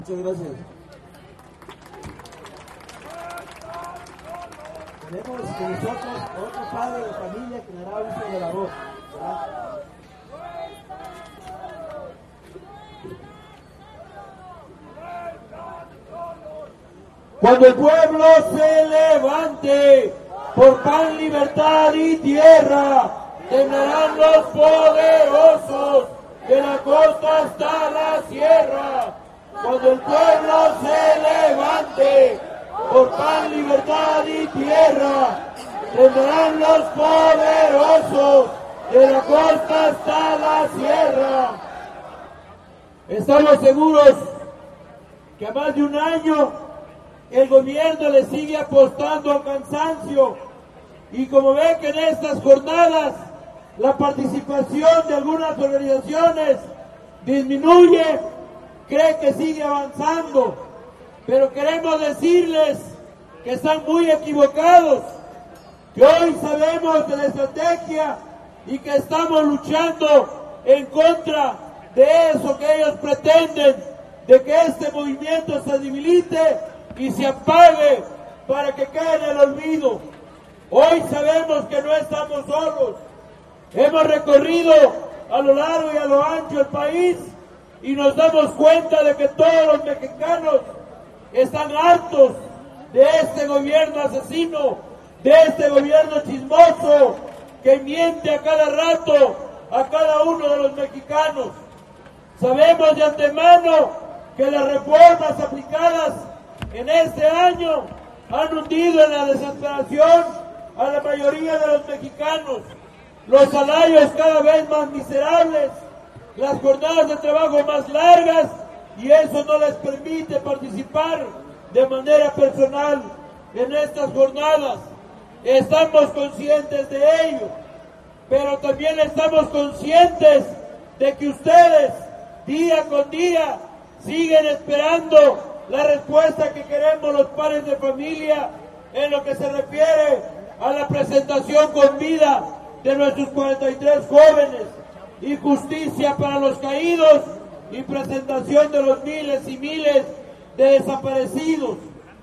Muchas gracias. Tenemos con nosotros a otro padre de familia que dará uso de la voz, ¿verdad? Cuando el pueblo se levante por pan, libertad y tierra, temblarán los poderosos de la costa hasta la sierra. Cuando el pueblo se levante por pan, libertad y tierra, tendrán los poderosos de la costa hasta la sierra. Estamos seguros que a más de un año el gobierno le sigue apostando al cansancio, y como ven que en estas jornadas la participación de algunas organizaciones disminuye, cree que sigue avanzando, pero queremos decirles que están muy equivocados, que hoy sabemos de la estrategia y que estamos luchando en contra de eso que ellos pretenden, de que este movimiento se debilite y se apague para que quede en el olvido. Hoy sabemos que no estamos solos. Hemos recorrido a lo largo y a lo ancho el país y nos damos cuenta de que todos los mexicanos están hartos de este gobierno asesino, de este gobierno chismoso que miente a cada rato a cada uno de los mexicanos. Sabemos de antemano que las reformas aplicadas en este año han hundido en la desesperación a la mayoría de los mexicanos. Los salarios cada vez más miserables, las jornadas de trabajo más largas, y eso no les permite participar de manera personal en estas jornadas. Estamos conscientes de ello, pero también estamos conscientes de que ustedes día con día siguen esperando la respuesta que queremos los padres de familia en lo que se refiere a la presentación con vida de nuestros 43 jóvenes, y justicia para los caídos y presentación de los miles y miles de desaparecidos.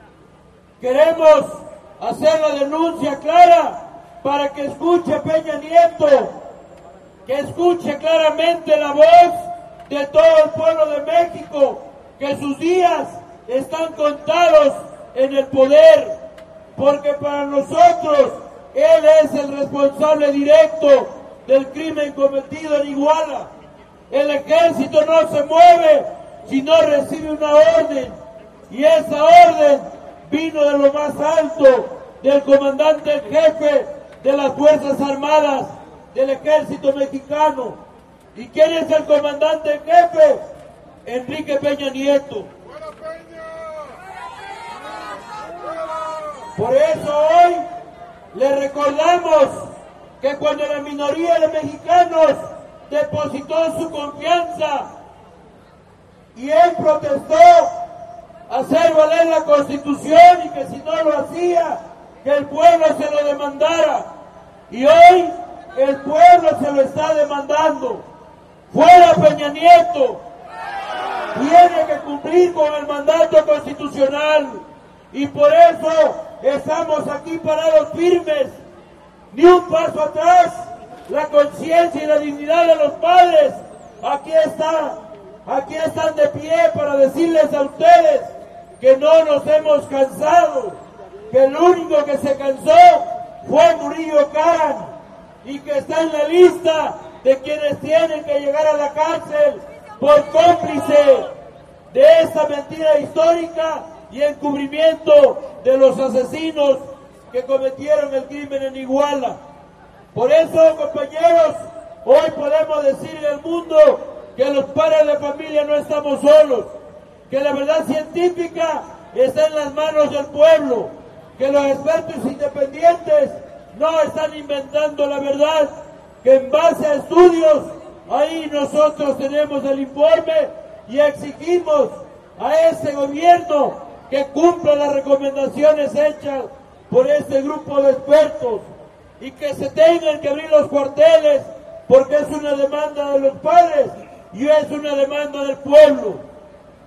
Queremos hacer la denuncia clara para que escuche Peña Nieto, que escuche claramente la voz de todo el pueblo de México, que sus días están contados en el poder, porque para nosotros él es el responsable directo del crimen cometido en Iguala. El ejército no se mueve si no recibe una orden, y esa orden vino de lo más alto, del comandante en jefe de las Fuerzas Armadas del Ejército Mexicano. ¿Y quién es el comandante en jefe? Enrique Peña Nieto. Por eso hoy le recordamos que cuando la minoría de mexicanos depositó su confianza y él protestó hacer valer la Constitución, y que si no lo hacía, que el pueblo se lo demandara, y hoy el pueblo se lo está demandando. ¡Fuera Peña Nieto! Tiene que cumplir con el mandato constitucional, y por eso estamos aquí parados firmes, ni un paso atrás. La conciencia y la dignidad de los padres aquí están de pie para decirles a ustedes que no nos hemos cansado, que el único que se cansó fue Murillo Karam, y que está en la lista de quienes tienen que llegar a la cárcel por cómplice de esta mentira histórica y encubrimiento de los asesinos que cometieron el crimen en Iguala. Por eso, compañeros, hoy podemos decirle al mundo que los padres de familia no estamos solos, que la verdad científica está en las manos del pueblo, que los expertos independientes no están inventando la verdad, que en base a estudios, ahí nosotros tenemos el informe y exigimos a ese gobierno que cumpla las recomendaciones hechas por este grupo de expertos, y que se tengan que abrir los cuarteles, porque es una demanda de los padres y es una demanda del pueblo.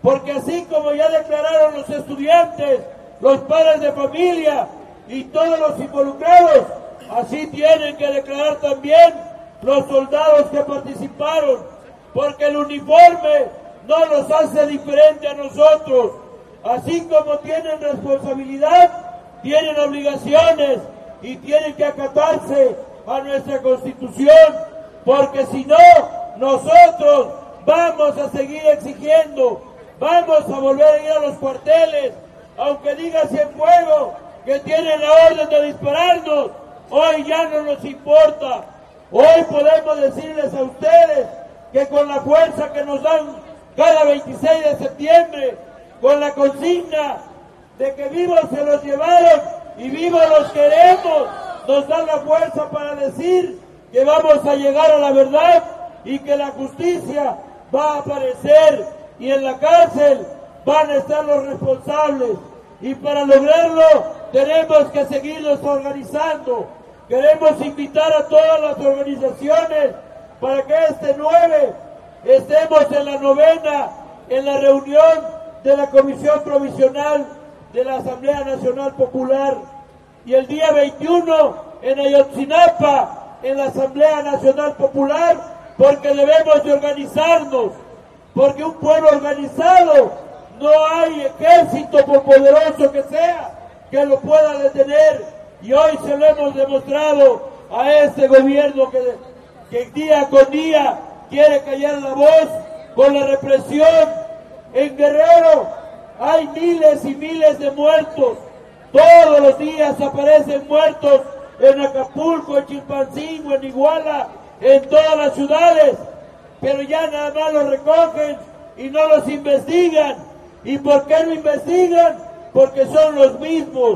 porque así como ya declararon los estudiantes, los padres de familia y todos los involucrados, así tienen que declarar también los soldados que participaron, porque el uniforme no los hace diferente a nosotros. Así como tienen responsabilidad, tienen obligaciones y tienen que acatarse a nuestra Constitución, porque si no, nosotros vamos a seguir exigiendo, vamos a volver a ir a los cuarteles, aunque diga Cienfuegos que tienen la orden de dispararnos, hoy ya no nos importa. Hoy podemos decirles a ustedes que con la fuerza que nos dan cada 26 de septiembre, con la consigna de que vivos se los llevaron y vivos los queremos, nos dan la fuerza para decir que vamos a llegar a la verdad y que la justicia va a aparecer y en la cárcel van a estar los responsables. Y para lograrlo tenemos que seguirnos organizando. Queremos invitar a todas las organizaciones para que este 9 estemos en la 9ª, en la reunión de la Comisión Provisional de la Asamblea Nacional Popular. Y el día 21 en Ayotzinapa, en la Asamblea Nacional Popular, porque debemos de organizarnos, porque un pueblo organizado no hay ejército, por poderoso que sea, que lo pueda detener. Y hoy se lo hemos demostrado a este gobierno que día con día quiere callar la voz con la represión. En Guerrero hay miles y miles de muertos. Todos los días aparecen muertos en Acapulco, en Chilpancingo, en Iguala, en todas las ciudades. Pero ya nada más los recogen y no los investigan. ¿Y por qué no investigan? Porque son los mismos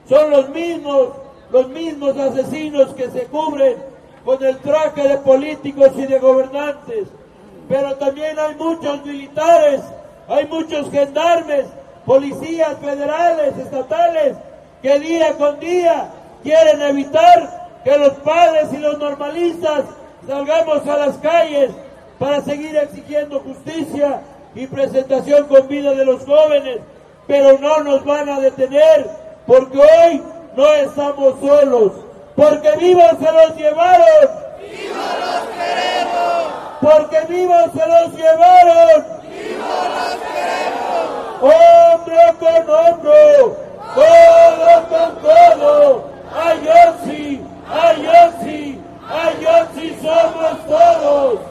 asesinos que se cubren con el traje de políticos y de gobernantes. Pero también hay muchos militares, hay muchos gendarmes, policías federales, estatales, que día con día quieren evitar que los padres y los normalistas salgamos a las calles para seguir exigiendo justicia y presentación con vida de los jóvenes, pero no nos van a detener, porque hoy no estamos solos, porque vivos se los llevaron, ¡vivos los queremos! Porque vivos se los llevaron, ¡vivos los queremos! Hombro con hombro, codo con codo, Ayotzi, Ayotzi, Ayotzi somos todos.